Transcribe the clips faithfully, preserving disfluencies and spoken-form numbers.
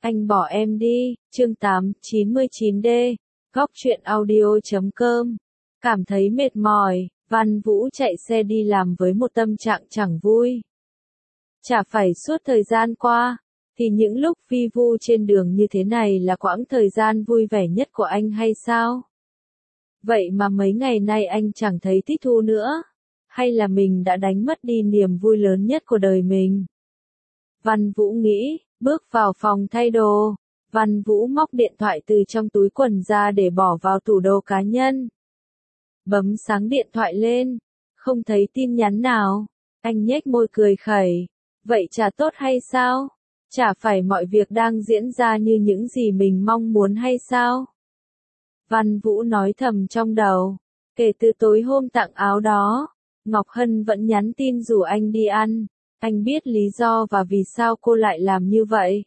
Anh bỏ em đi, chương tám chín mươi chín D, góc truyện audio chấm com. Cảm thấy mệt mỏi, Văn Vũ chạy xe đi làm với một tâm trạng chẳng vui. Chả phải suốt thời gian qua, thì những lúc vi vu trên đường như thế này là quãng thời gian vui vẻ nhất của anh hay sao? Vậy mà mấy ngày nay anh chẳng thấy thích thú nữa. Hay là mình đã đánh mất đi niềm vui lớn nhất của đời mình? Văn Vũ nghĩ, bước vào phòng thay đồ. Văn Vũ móc điện thoại từ trong túi quần ra để bỏ vào tủ đồ cá nhân. Bấm sáng điện thoại lên, không thấy tin nhắn nào. Anh nhếch môi cười khẩy. Vậy chả tốt hay sao? Chả phải mọi việc đang diễn ra như những gì mình mong muốn hay sao? Văn Vũ nói thầm trong đầu. Kể từ tối hôm tặng áo đó, Ngọc Hân vẫn nhắn tin rủ anh đi ăn. Anh biết lý do và vì sao cô lại làm như vậy.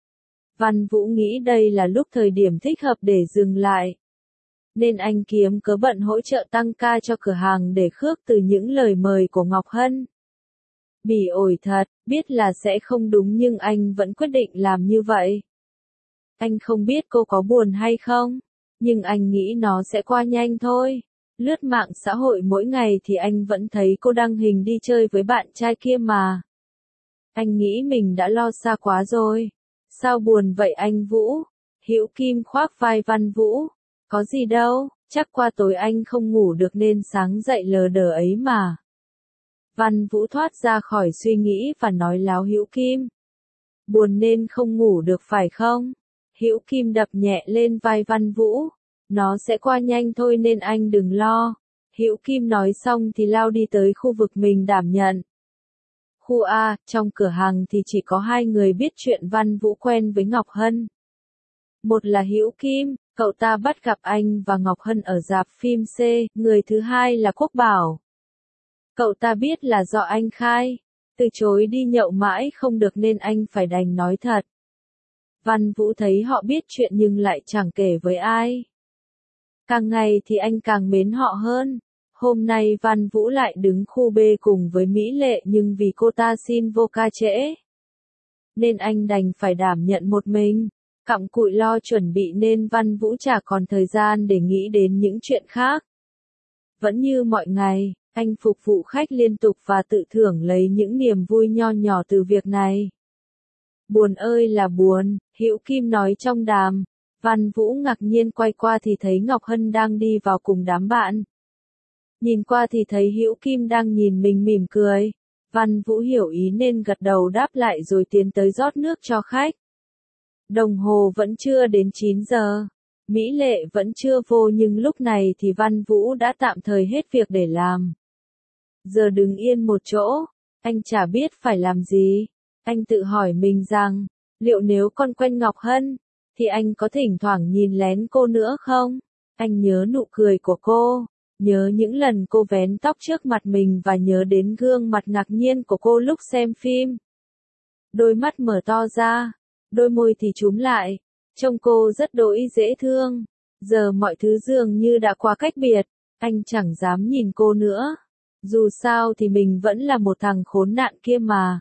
Văn Vũ nghĩ đây là lúc thời điểm thích hợp để dừng lại. Nên anh kiếm cớ bận hỗ trợ tăng ca cho cửa hàng để khước từ những lời mời của Ngọc Hân. Bỉ ổi thật, biết là sẽ không đúng nhưng anh vẫn quyết định làm như vậy. Anh không biết cô có buồn hay không, nhưng anh nghĩ nó sẽ qua nhanh thôi. Lướt mạng xã hội mỗi ngày thì anh vẫn thấy cô đăng hình đi chơi với bạn trai kia mà. Anh nghĩ mình đã lo xa quá rồi. Sao buồn vậy anh Vũ? Hữu Kim khoác vai Văn Vũ. Có gì đâu, chắc qua tối anh không ngủ được nên sáng dậy lờ đờ ấy mà. Văn Vũ thoát ra khỏi suy nghĩ và nói láo Hữu Kim. Buồn nên không ngủ được phải không? Hữu Kim đập nhẹ lên vai Văn Vũ. Nó sẽ qua nhanh thôi nên anh đừng lo. Hữu Kim nói xong thì lao đi tới khu vực mình đảm nhận. Khu A, trong cửa hàng thì chỉ có hai người biết chuyện Văn Vũ quen với Ngọc Hân. Một là Hữu Kim, cậu ta bắt gặp anh và Ngọc Hân ở rạp phim C, người thứ hai là Quốc Bảo. Cậu ta biết là do anh khai, từ chối đi nhậu mãi không được nên anh phải đành nói thật. Văn Vũ thấy họ biết chuyện nhưng lại chẳng kể với ai. Càng ngày thì anh càng mến họ hơn. Hôm nay Văn Vũ lại đứng khu B cùng với Mỹ Lệ nhưng vì cô ta xin vô ca trễ, nên anh đành phải đảm nhận một mình. Cặm cụi lo chuẩn bị nên Văn Vũ chả còn thời gian để nghĩ đến những chuyện khác. Vẫn như mọi ngày, anh phục vụ khách liên tục và tự thưởng lấy những niềm vui nho nhỏ từ việc này. Buồn ơi là buồn, Hữu Kim nói trong đàm. Văn Vũ ngạc nhiên quay qua thì thấy Ngọc Hân đang đi vào cùng đám bạn. Nhìn qua thì thấy Hữu Kim đang nhìn mình mỉm cười. Văn Vũ hiểu ý nên gật đầu đáp lại rồi tiến tới rót nước cho khách. Đồng hồ vẫn chưa đến chín giờ. Mỹ Lệ vẫn chưa vô nhưng lúc này thì Văn Vũ đã tạm thời hết việc để làm. Giờ đứng yên một chỗ, anh chả biết phải làm gì. Anh tự hỏi mình rằng, liệu nếu con quen Ngọc Hân, thì anh có thỉnh thoảng nhìn lén cô nữa không? Anh nhớ nụ cười của cô, nhớ những lần cô vén tóc trước mặt mình và nhớ đến gương mặt ngạc nhiên của cô lúc xem phim. Đôi mắt mở to ra, đôi môi thì chúm lại, trông cô rất đỗi dễ thương. Giờ mọi thứ dường như đã quá cách biệt, anh chẳng dám nhìn cô nữa. Dù sao thì mình vẫn là một thằng khốn nạn kia mà.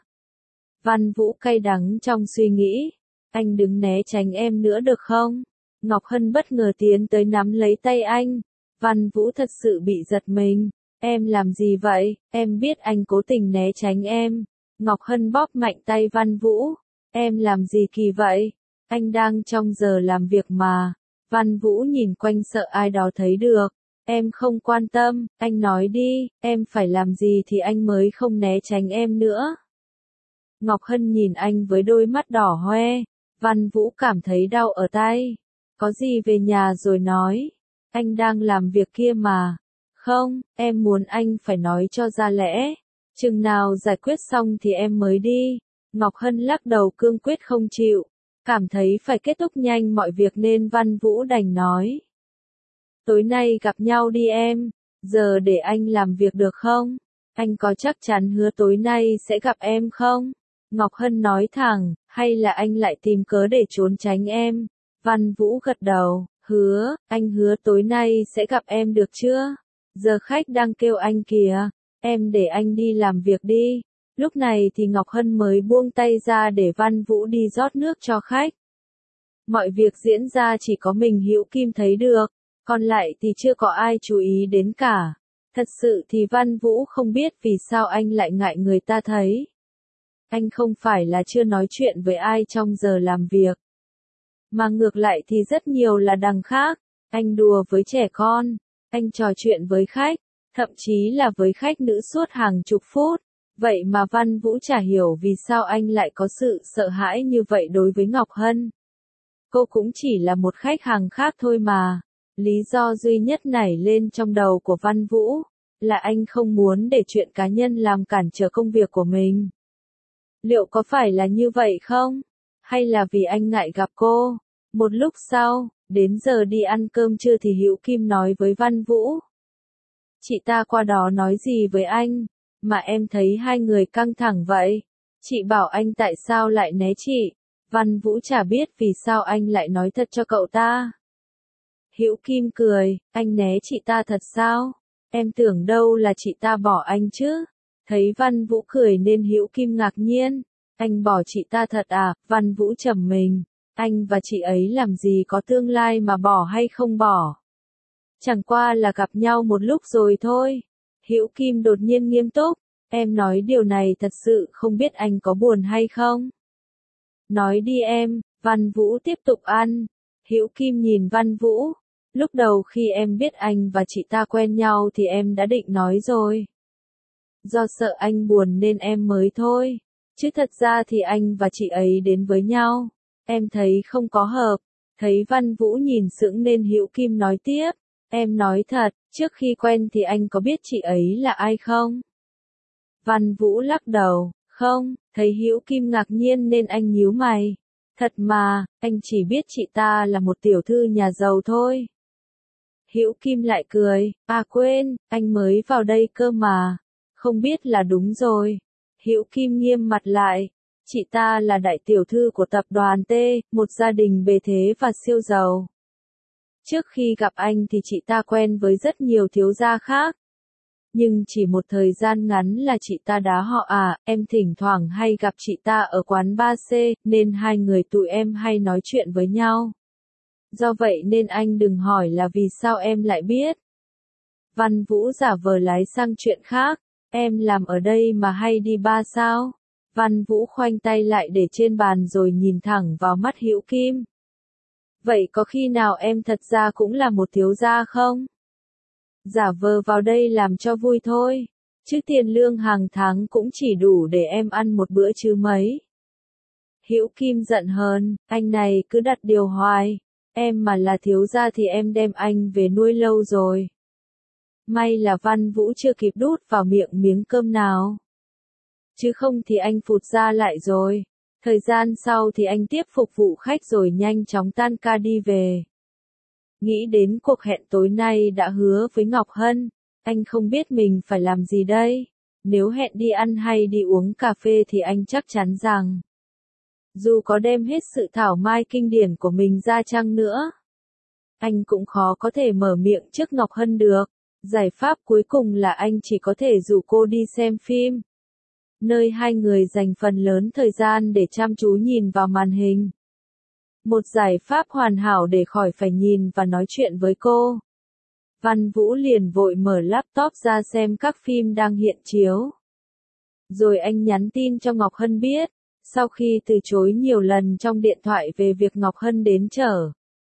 Văn Vũ cay đắng trong suy nghĩ. Anh đừng né tránh em nữa được không? Ngọc Hân bất ngờ tiến tới nắm lấy tay anh. Văn Vũ thật sự bị giật mình. Em làm gì vậy? Em biết anh cố tình né tránh em. Ngọc Hân bóp mạnh tay Văn Vũ. Em làm gì kỳ vậy? Anh đang trong giờ làm việc mà. Văn Vũ nhìn quanh sợ ai đó thấy được. Em không quan tâm, anh nói đi, em phải làm gì thì anh mới không né tránh em nữa. Ngọc Hân nhìn anh với đôi mắt đỏ hoe. Văn Vũ cảm thấy đau ở tay. Có gì về nhà rồi nói. Anh đang làm việc kia mà. Không, em muốn anh phải nói cho ra lẽ. Chừng nào giải quyết xong thì em mới đi. Ngọc Hân lắc đầu cương quyết không chịu. Cảm thấy phải kết thúc nhanh mọi việc nên Văn Vũ đành nói. Tối nay gặp nhau đi em. Giờ để anh làm việc được không? Anh có chắc chắn hứa tối nay sẽ gặp em không? Ngọc Hân nói thẳng, hay là anh lại tìm cớ để trốn tránh em? Văn Vũ gật đầu, hứa, anh hứa tối nay sẽ gặp em được chưa? Giờ khách đang kêu anh kìa, em để anh đi làm việc đi. Lúc này thì Ngọc Hân mới buông tay ra để Văn Vũ đi rót nước cho khách. Mọi việc diễn ra chỉ có mình Hữu Kim thấy được, còn lại thì chưa có ai chú ý đến cả. Thật sự thì Văn Vũ không biết vì sao anh lại ngại người ta thấy. Anh không phải là chưa nói chuyện với ai trong giờ làm việc. Mà ngược lại thì rất nhiều là đằng khác. Anh đùa với trẻ con, anh trò chuyện với khách, thậm chí là với khách nữ suốt hàng chục phút. Vậy mà Văn Vũ chả hiểu vì sao anh lại có sự sợ hãi như vậy đối với Ngọc Hân. Cô cũng chỉ là một khách hàng khác thôi mà. Lý do duy nhất nảy lên trong đầu của Văn Vũ là anh không muốn để chuyện cá nhân làm cản trở công việc của mình. Liệu có phải là như vậy không? Hay là vì anh ngại gặp cô? Một lúc sau, đến giờ đi ăn cơm trưa thì Hữu Kim nói với Văn Vũ. Chị ta qua đó nói gì với anh, mà em thấy hai người căng thẳng vậy? Chị bảo anh tại sao lại né chị? Văn Vũ chả biết vì sao anh lại nói thật cho cậu ta. Hữu Kim cười, anh né chị ta thật sao? Em tưởng đâu là chị ta bỏ anh chứ? Thấy Văn Vũ cười nên Hữu Kim ngạc nhiên. Anh bỏ chị ta thật à? Văn Vũ trầm mình. Anh và chị ấy làm gì có tương lai mà bỏ hay không bỏ? Chẳng qua là gặp nhau một lúc rồi thôi. Hữu Kim đột nhiên nghiêm túc. Em nói điều này thật sự không biết anh có buồn hay không? Nói đi em, Văn Vũ tiếp tục ăn. Hữu Kim nhìn Văn Vũ. Lúc đầu khi em biết anh và chị ta quen nhau thì em đã định nói rồi. Do sợ anh buồn nên em mới thôi. Chứ thật ra thì anh và chị ấy đến với nhau. Em thấy không có hợp. Thấy Văn Vũ nhìn sững nên Hữu Kim nói tiếp. Em nói thật, trước khi quen thì anh có biết chị ấy là ai không? Văn Vũ lắc đầu. Không, thấy Hữu Kim ngạc nhiên nên anh nhíu mày. Thật mà, anh chỉ biết chị ta là một tiểu thư nhà giàu thôi. Hữu Kim lại cười. À quên, anh mới vào đây cơ mà. Không biết là đúng rồi. Hữu Kim nghiêm mặt lại. Chị ta là đại tiểu thư của tập đoàn T, một gia đình bề thế và siêu giàu. Trước khi gặp anh thì chị ta quen với rất nhiều thiếu gia khác. Nhưng chỉ một thời gian ngắn là chị ta đá họ à, em thỉnh thoảng hay gặp chị ta ở quán ba C, nên hai người tụi em hay nói chuyện với nhau. Do vậy nên anh đừng hỏi là vì sao em lại biết. Văn Vũ giả vờ lái sang chuyện khác. Em làm ở đây mà hay đi ba sao? Văn Vũ khoanh tay lại để trên bàn rồi nhìn thẳng vào mắt Hữu Kim. Vậy có khi nào em thật ra cũng là một thiếu gia không? Giả vờ vào đây làm cho vui thôi. Chứ tiền lương hàng tháng cũng chỉ đủ để em ăn một bữa chứ mấy. Hữu Kim giận hờn, anh này cứ đặt điều hoài. Em mà là thiếu gia thì em đem anh về nuôi lâu rồi. May là Văn Vũ chưa kịp đút vào miệng miếng cơm nào. Chứ không thì anh phụt ra lại rồi. Thời gian sau thì anh tiếp phục vụ khách rồi nhanh chóng tan ca đi về. Nghĩ đến cuộc hẹn tối nay đã hứa với Ngọc Hân, anh không biết mình phải làm gì đây. Nếu hẹn đi ăn hay đi uống cà phê thì anh chắc chắn rằng, dù có đem hết sự thảo mai kinh điển của mình ra chăng nữa, anh cũng khó có thể mở miệng trước Ngọc Hân được. Giải pháp cuối cùng là anh chỉ có thể rủ cô đi xem phim, nơi hai người dành phần lớn thời gian để chăm chú nhìn vào màn hình. Một giải pháp hoàn hảo để khỏi phải nhìn và nói chuyện với cô. Văn Vũ liền vội mở laptop ra xem các phim đang hiện chiếu. Rồi anh nhắn tin cho Ngọc Hân biết, sau khi từ chối nhiều lần trong điện thoại về việc Ngọc Hân đến chở.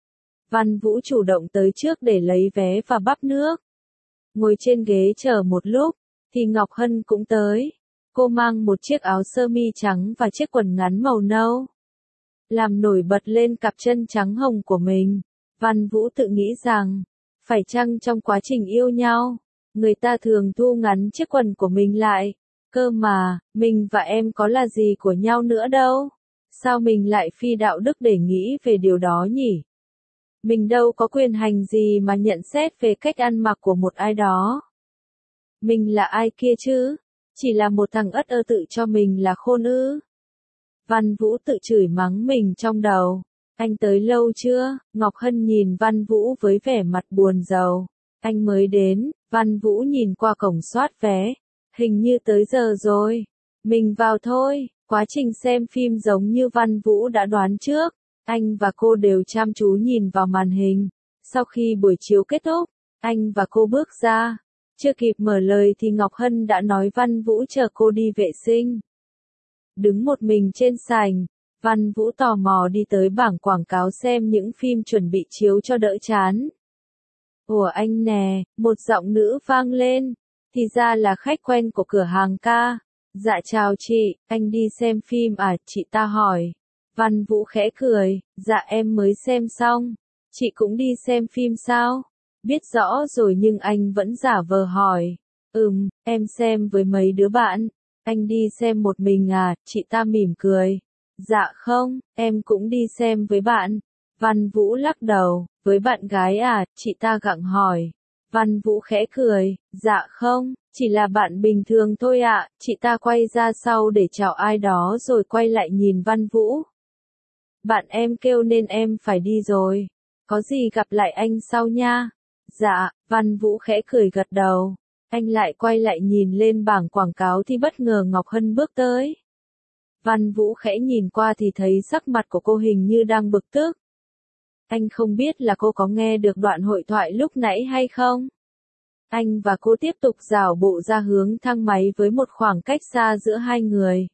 Văn Vũ chủ động tới trước để lấy vé và bắp nước. Ngồi trên ghế chờ một lúc, thì Ngọc Hân cũng tới. Cô mang một chiếc áo sơ mi trắng và chiếc quần ngắn màu nâu, làm nổi bật lên cặp chân trắng hồng của mình. Văn Vũ tự nghĩ rằng, phải chăng trong quá trình yêu nhau, người ta thường thu ngắn chiếc quần của mình lại. Cơ mà, mình và em có là gì của nhau nữa đâu. Sao mình lại phi đạo đức để nghĩ về điều đó nhỉ? Mình đâu có quyền hành gì mà nhận xét về cách ăn mặc của một ai đó. Mình là ai kia chứ? Chỉ là một thằng ất ơ tự cho mình là khôn ư? Văn Vũ tự chửi mắng mình trong đầu. Anh tới lâu chưa? Ngọc Hân nhìn Văn Vũ với vẻ mặt buồn rầu. Anh mới đến. Văn Vũ nhìn qua cổng soát vé. Hình như tới giờ rồi. Mình vào thôi. Quá trình xem phim giống như Văn Vũ đã đoán trước. Anh và cô đều chăm chú nhìn vào màn hình. Sau khi buổi chiếu kết thúc, anh và cô bước ra. Chưa kịp mở lời thì Ngọc Hân đã nói Văn Vũ chờ cô đi vệ sinh. Đứng một mình trên sảnh, Văn Vũ tò mò đi tới bảng quảng cáo xem những phim chuẩn bị chiếu cho đỡ chán. Ủa anh nè, một giọng nữ vang lên, thì ra là khách quen của cửa hàng ca. Dạ chào chị, anh đi xem phim à, chị ta hỏi. Văn Vũ khẽ cười, dạ em mới xem xong. Chị cũng đi xem phim sao? Biết rõ rồi nhưng anh vẫn giả vờ hỏi. Ừm, em xem với mấy đứa bạn. Anh đi xem một mình à, chị ta mỉm cười. Dạ không, em cũng đi xem với bạn. Văn Vũ lắc đầu, với bạn gái à, chị ta gặng hỏi. Văn Vũ khẽ cười, dạ không, chỉ là bạn bình thường thôi ạ. Chị ta quay ra sau để chào ai đó rồi quay lại nhìn Văn Vũ. Bạn em kêu nên em phải đi rồi. Có gì gặp lại anh sau nha. Dạ, Văn Vũ khẽ cười gật đầu. Anh lại quay lại nhìn lên bảng quảng cáo thì bất ngờ Ngọc Hân bước tới. Văn Vũ khẽ nhìn qua thì thấy sắc mặt của cô hình như đang bực tức. Anh không biết là cô có nghe được đoạn hội thoại lúc nãy hay không? Anh và cô tiếp tục dảo bộ ra hướng thang máy với một khoảng cách xa giữa hai người.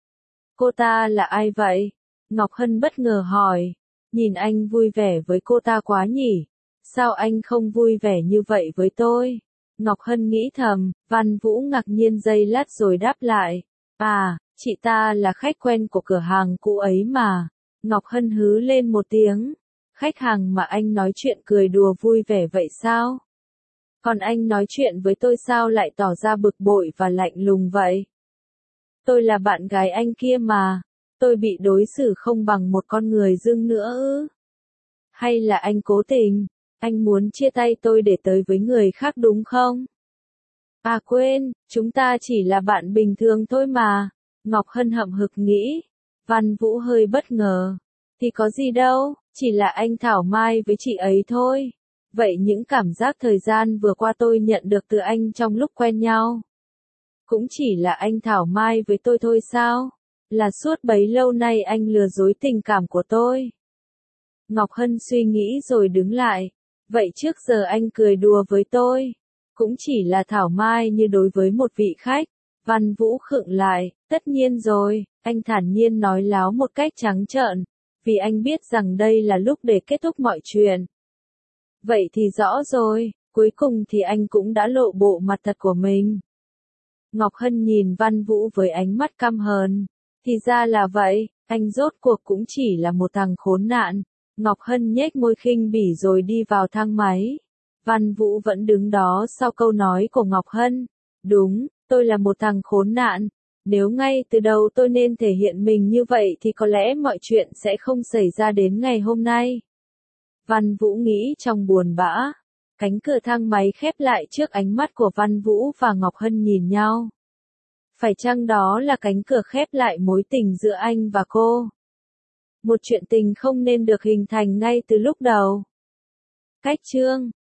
Cô ta là ai vậy? Ngọc Hân bất ngờ hỏi. Nhìn anh vui vẻ với cô ta quá nhỉ? Sao anh không vui vẻ như vậy với tôi? Ngọc Hân nghĩ thầm, Văn Vũ ngạc nhiên giây lát rồi đáp lại. À, chị ta là khách quen của cửa hàng cũ ấy mà. Ngọc Hân hứ lên một tiếng. Khách hàng mà anh nói chuyện cười đùa vui vẻ vậy sao? Còn anh nói chuyện với tôi sao lại tỏ ra bực bội và lạnh lùng vậy? Tôi là bạn gái anh kia mà. Tôi bị đối xử không bằng một con người dưng nữa ư? Hay là anh cố tình? Anh muốn chia tay tôi để tới với người khác đúng không? À quên, chúng ta chỉ là bạn bình thường thôi mà. Ngọc Hân hậm hực nghĩ. Văn Vũ hơi bất ngờ. Thì có gì đâu, chỉ là anh thảo mai với chị ấy thôi. Vậy những cảm giác thời gian vừa qua tôi nhận được từ anh trong lúc quen nhau. Cũng chỉ là anh thảo mai với tôi thôi sao? Là suốt bấy lâu nay anh lừa dối tình cảm của tôi. Ngọc Hân suy nghĩ rồi đứng lại. Vậy trước giờ anh cười đùa với tôi. Cũng chỉ là thảo mai như đối với một vị khách. Văn Vũ khựng lại. Tất nhiên rồi, anh thản nhiên nói láo một cách trắng trợn. Vì anh biết rằng đây là lúc để kết thúc mọi chuyện. Vậy thì rõ rồi, cuối cùng thì anh cũng đã lộ bộ mặt thật của mình. Ngọc Hân nhìn Văn Vũ với ánh mắt căm hờn. Thì ra là vậy, anh rốt cuộc cũng chỉ là một thằng khốn nạn. Ngọc Hân nhếch môi khinh bỉ rồi đi vào thang máy. Văn Vũ vẫn đứng đó sau câu nói của Ngọc Hân. Đúng, tôi là một thằng khốn nạn. Nếu ngay từ đầu tôi nên thể hiện mình như vậy thì có lẽ mọi chuyện sẽ không xảy ra đến ngày hôm nay. Văn Vũ nghĩ trong buồn bã. Cánh cửa thang máy khép lại trước ánh mắt của Văn Vũ và Ngọc Hân nhìn nhau. Phải chăng đó là cánh cửa khép lại mối tình giữa anh và cô? Một chuyện tình không nên được hình thành ngay từ lúc đầu. Cách chương